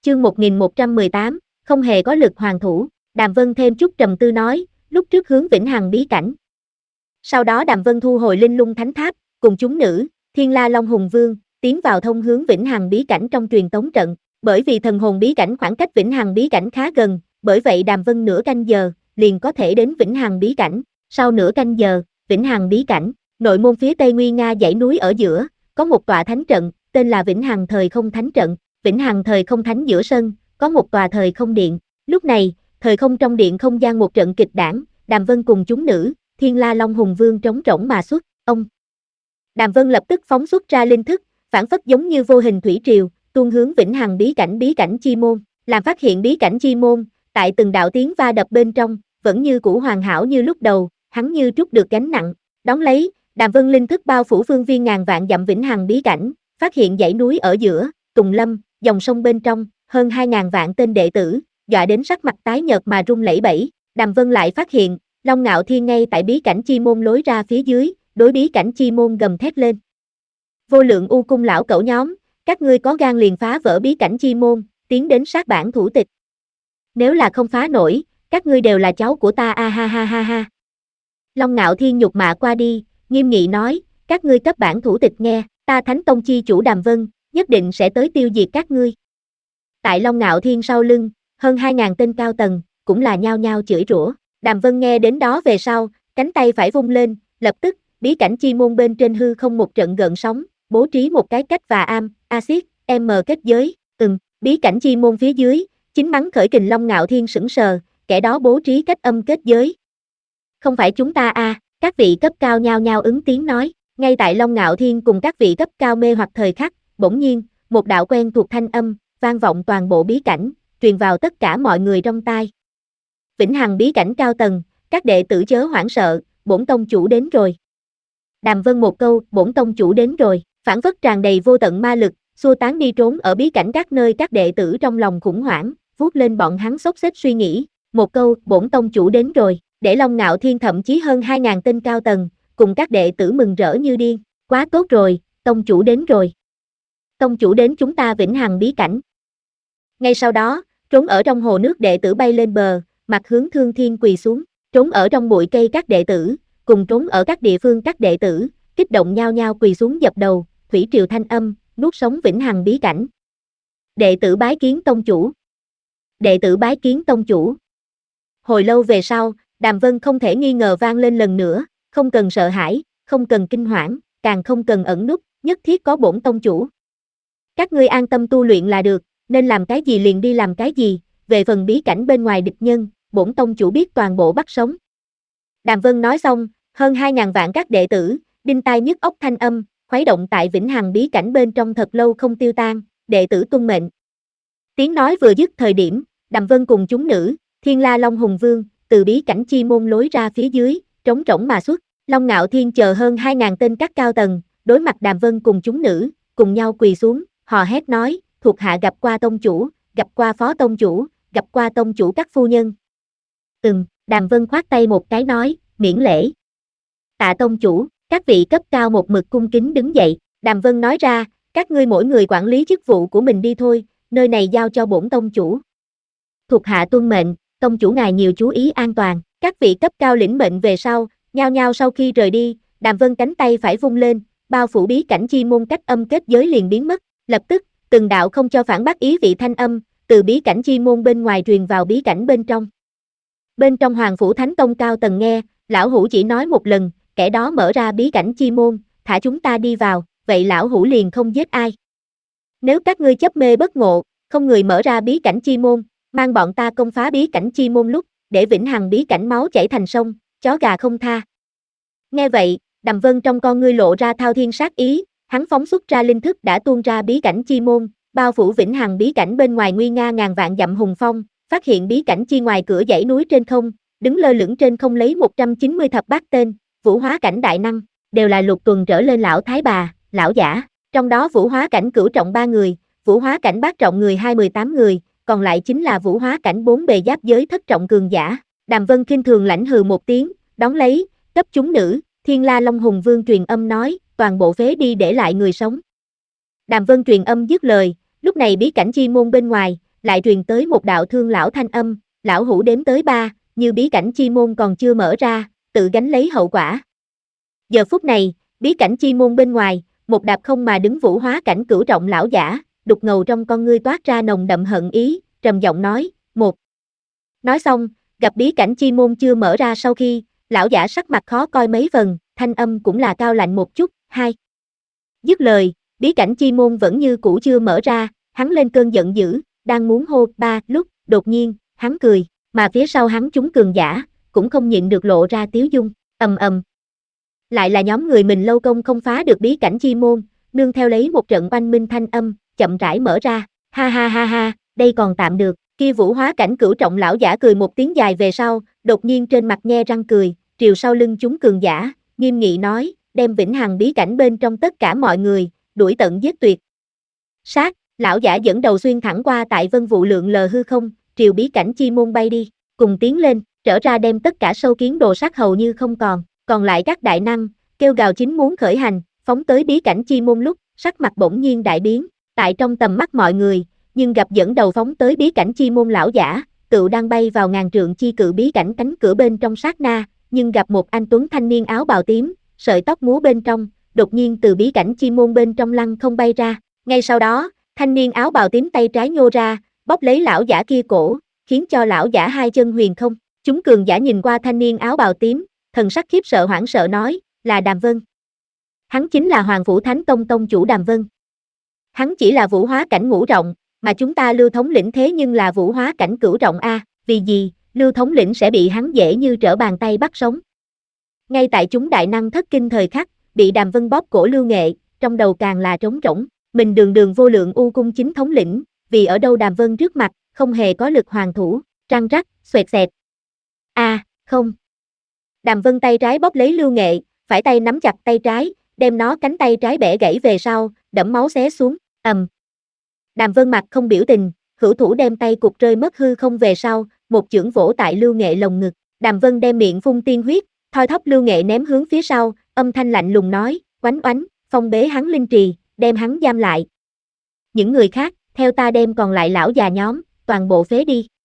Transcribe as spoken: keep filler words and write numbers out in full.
Chương một nghìn một trăm mười tám, không hề có lực hoàn thủ. Đàm Vân thêm chút trầm tư nói, lúc trước hướng Vĩnh Hằng bí cảnh. Sau đó Đàm Vân thu hồi Linh Lung Thánh Tháp, cùng chúng nữ, Thiên La Long Hùng Vương, tiến vào thông hướng Vĩnh Hằng bí cảnh trong truyền tống trận. Bởi vì thần hồn bí cảnh khoảng cách Vĩnh Hằng bí cảnh khá gần, bởi vậy Đàm Vân nửa canh giờ liền có thể đến Vĩnh Hằng bí cảnh. Sau nửa canh giờ, Vĩnh Hằng bí cảnh, nội môn phía Tây Nguy Nga dãy núi ở giữa, có một tọa thánh trận, tên là Vĩnh Hằng Thời Không Thánh Trận. Vĩnh Hằng Thời Không Thánh giữa sân, có một tòa thời không điện. Lúc này, thời không trong điện không gian một trận kịch đảng, Đàm Vân cùng chúng nữ, Thiên La Long Hùng Vương trống trỗng mà xuất, ông. Đàm Vân lập tức phóng xuất ra linh thức, phản phất giống như vô hình thủy triều, tuôn hướng Vĩnh Hằng bí cảnh bí cảnh chi môn, làm phát hiện bí cảnh chi môn, tại từng đạo tiếng va đập bên trong, vẫn như cũ hoàn hảo như lúc đầu, hắn như trút được gánh nặng. Đón lấy, Đàm Vân linh thức bao phủ phương viên ngàn vạn dặm Vĩnh Hằng bí cảnh, phát hiện dãy núi ở giữa, tùng lâm, dòng sông bên trong, hơn hai ngàn vạn tên đệ tử, dọa đến sắc mặt tái nhợt mà run lẩy bẩy. Đàm Vân lại phát hiện, Long Ngạo Thiên ngay tại bí cảnh chi môn lối ra phía dưới, đối bí cảnh chi môn gầm thét lên. Vô lượng u cung lão cẩu nhóm, các ngươi có gan liền phá vỡ bí cảnh chi môn, tiến đến sát bản thủ tịch. Nếu là không phá nổi, các ngươi đều là cháu của ta a ha ha ha ha. Long Ngạo Thiên nhục mạ qua đi, nghiêm nghị nói, các ngươi cấp bản thủ tịch nghe, ta Thánh Tông chi chủ Đàm Vân, nhất định sẽ tới tiêu diệt các ngươi. Tại Long Ngạo Thiên sau lưng, hơn hai ngàn tên cao tầng, cũng là nhao nhao chửi rủa. Đàm Vân nghe đến đó về sau, cánh tay phải vung lên, lập tức, bí cảnh chi môn bên trên hư không một trận gợn sóng, bố trí một cái cách và am, axit, m kết giới, ừm, bí cảnh chi môn phía dưới, chính mắng khởi kình Long Ngạo Thiên sững sờ, kẻ đó bố trí cách âm kết giới. Không phải chúng ta a, à, các vị cấp cao nhao nhao ứng tiếng nói, ngay tại Long Ngạo Thiên cùng các vị cấp cao mê hoặc thời khắc, bỗng nhiên, một đạo quen thuộc thanh âm, vang vọng toàn bộ bí cảnh, truyền vào tất cả mọi người trong tai. Vĩnh Hằng bí cảnh cao tầng, các đệ tử chớ hoảng sợ, bổn tông chủ đến rồi. Đàm Vân một câu, bổn tông chủ đến rồi, phản phất tràn đầy vô tận ma lực, xua tán đi trốn ở bí cảnh các nơi các đệ tử trong lòng khủng hoảng, vuốt lên bọn hắn xốc xếp suy nghĩ, một câu, bổn tông chủ đến rồi, để Long Ngạo Thiên thậm chí hơn hai ngàn tên cao tầng, cùng các đệ tử mừng rỡ như điên, quá tốt rồi, tông chủ đến rồi. Tông chủ đến chúng ta Vĩnh Hằng bí cảnh. Ngay sau đó, trốn ở trong hồ nước đệ tử bay lên bờ, mặt hướng Thương Thiên quỳ xuống, trốn ở trong bụi cây các đệ tử, cùng trốn ở các địa phương các đệ tử, kích động nhao nhao quỳ xuống dập đầu, thủy triều thanh âm, nuốt sống Vĩnh Hằng bí cảnh. Đệ tử bái kiến tông chủ. Đệ tử bái kiến tông chủ. Hồi lâu về sau, Đàm Vân không thể nghi ngờ vang lên lần nữa, không cần sợ hãi, không cần kinh hoảng, càng không cần ẩn núp, nhất thiết có bổn tông chủ. Các ngươi an tâm tu luyện là được, nên làm cái gì liền đi làm cái gì, về phần bí cảnh bên ngoài địch nhân, bổn tông chủ biết toàn bộ bắt sống. Đàm Vân nói xong, hơn hai ngàn vạn các đệ tử, đinh tai nhức óc thanh âm, khuấy động tại Vĩnh Hằng bí cảnh bên trong thật lâu không tiêu tan, đệ tử tuân mệnh. Tiếng nói vừa dứt thời điểm, Đàm Vân cùng chúng nữ, Thiên La Long Hùng Vương, từ bí cảnh chi môn lối ra phía dưới, trống trỗng mà xuất, Long Ngạo Thiên chờ hơn hai ngàn tên các cao tầng, đối mặt Đàm Vân cùng chúng nữ, cùng nhau quỳ xuống, hò hét nói, thuộc hạ gặp qua tông chủ, gặp qua phó tông chủ, gặp qua tông chủ các phu nhân. Ừm, Đàm Vân khoát tay một cái nói, miễn lễ. Tạ tông chủ, các vị cấp cao một mực cung kính đứng dậy, Đàm Vân nói ra, các ngươi mỗi người quản lý chức vụ của mình đi thôi, nơi này giao cho bổn tông chủ. Thuộc hạ tuân mệnh, tông chủ ngài nhiều chú ý an toàn, các vị cấp cao lĩnh mệnh về sau, nhao nhao sau khi rời đi, Đàm Vân cánh tay phải vung lên, bao phủ bí cảnh chi môn cách âm kết giới liền biến mất, lập tức, từng đạo không cho phản bác ý vị thanh âm, từ bí cảnh chi môn bên ngoài truyền vào bí cảnh bên trong. Bên trong Hoàng phủ Thánh Tông cao tầng nghe, lão hủ chỉ nói một lần, kẻ đó mở ra bí cảnh chi môn, thả chúng ta đi vào, vậy lão hủ liền không giết ai. Nếu các ngươi chấp mê bất ngộ, không người mở ra bí cảnh chi môn, mang bọn ta công phá bí cảnh chi môn lúc, để Vĩnh Hằng bí cảnh máu chảy thành sông, chó gà không tha. Nghe vậy, Đàm Vân trong con ngươi lộ ra thao thiên sát ý, hắn phóng xuất ra linh thức đã tuôn ra bí cảnh chi môn, bao phủ Vĩnh Hằng bí cảnh bên ngoài nguy nga ngàn vạn dặm hùng phong, phát hiện bí cảnh chi ngoài cửa dãy núi trên không, đứng lơ lửng trên không lấy một trăm chín mươi thập bát tên, vũ hóa cảnh đại năng, đều là lục tuần trở lên lão thái bà, lão giả, trong đó vũ hóa cảnh cửu trọng ba người, vũ hóa cảnh bát trọng người hai mươi tám người, còn lại chính là vũ hóa cảnh bốn bề giáp giới thất trọng cường giả. Đàm Vân khinh thường lãnh hừ một tiếng, đón lấy, cấp chúng nữ, Thiên La Long Hùng Vương truyền âm nói, toàn bộ phế đi để lại người sống. Đàm Vân truyền âm dứt lời, lúc này bí cảnh chi môn bên ngoài, lại truyền tới một đạo thương lão thanh âm, lão hủ đếm tới ba, như bí cảnh chi môn còn chưa mở ra, tự gánh lấy hậu quả. Giờ phút này, bí cảnh chi môn bên ngoài, một đạp không mà đứng vũ hóa cảnh cửu trọng lão giả, đục ngầu trong con ngươi toát ra nồng đậm hận ý, trầm giọng nói, một. Nói xong, gặp bí cảnh chi môn chưa mở ra sau khi, lão giả sắc mặt khó coi mấy phần, thanh âm cũng là cao lạnh một chút, hai. Dứt lời, bí cảnh chi môn vẫn như cũ chưa mở ra, hắn lên cơn giận dữ, đang muốn hô ba lúc, đột nhiên, hắn cười, mà phía sau hắn chúng cường giả, cũng không nhịn được lộ ra tiếu dung, ầm ầm. Lại là nhóm người mình lâu công không phá được bí cảnh chi môn, nương theo lấy một trận oanh minh thanh âm, chậm rãi mở ra, ha ha ha ha, đây còn tạm được, kia vũ hóa cảnh cửu trọng lão giả cười một tiếng dài về sau, đột nhiên trên mặt nhe răng cười, triều sau lưng chúng cường giả, nghiêm nghị nói, đem vĩnh hằng bí cảnh bên trong tất cả mọi người, đuổi tận giết tuyệt. Sát, lão giả dẫn đầu xuyên thẳng qua tại vân vụ lượng lờ hư không, triều bí cảnh chi môn bay đi, cùng tiến lên, trở ra đem tất cả sâu kiến đồ sát hầu như không còn, còn lại các đại năng, kêu gào chính muốn khởi hành, phóng tới bí cảnh chi môn lúc, sắc mặt bỗng nhiên đại biến, tại trong tầm mắt mọi người, nhưng gặp dẫn đầu phóng tới bí cảnh chi môn lão giả, tựu đang bay vào ngàn trượng chi cự bí cảnh cánh cửa bên trong sát na, nhưng gặp một anh tuấn thanh niên áo bào tím, sợi tóc múa bên trong, đột nhiên từ bí cảnh chi môn bên trong lăng không bay ra, ngay sau đó, thanh niên áo bào tím tay trái nhô ra, bóp lấy lão giả kia cổ, khiến cho lão giả hai chân huyền không, chúng cường giả nhìn qua thanh niên áo bào tím, thần sắc khiếp sợ hoảng sợ nói, là Đàm Vân. Hắn chính là Hoàng Phủ Thánh Tông tông chủ Đàm Vân. Hắn chỉ là vũ hóa cảnh ngũ trọng, mà chúng ta Lưu thống lĩnh thế nhưng là vũ hóa cảnh cửu trọng a, vì gì, Lưu thống lĩnh sẽ bị hắn dễ như trở bàn tay bắt sống. Ngay tại chúng đại năng thất kinh thời khắc, bị Đàm Vân bóp cổ Lưu Nghệ, trong đầu càng là trống rỗng, mình đường đường vô lượng u cung chính thống lĩnh, vì ở đâu Đàm Vân trước mặt, không hề có lực hoàn thủ, răng rắc, xoẹt xẹt. A, à, không. Đàm Vân tay trái bóp lấy Lưu Nghệ, phải tay nắm chặt tay trái, đem nó cánh tay trái bẻ gãy về sau, đẫm máu xé xuống, ầm. Um. Đàm Vân mặt không biểu tình, hữu thủ đem tay cục rơi mất hư không về sau, một chưởng vỗ tại Lưu Nghệ lồng ngực, Đàm Vân đem miệng phun tiên huyết, thoi thóp Lưu Nghệ ném hướng phía sau, âm thanh lạnh lùng nói, oánh oánh, phong bế hắn linh trì, đem hắn giam lại. Những người khác, theo ta đem còn lại lão già nhóm, toàn bộ phế đi.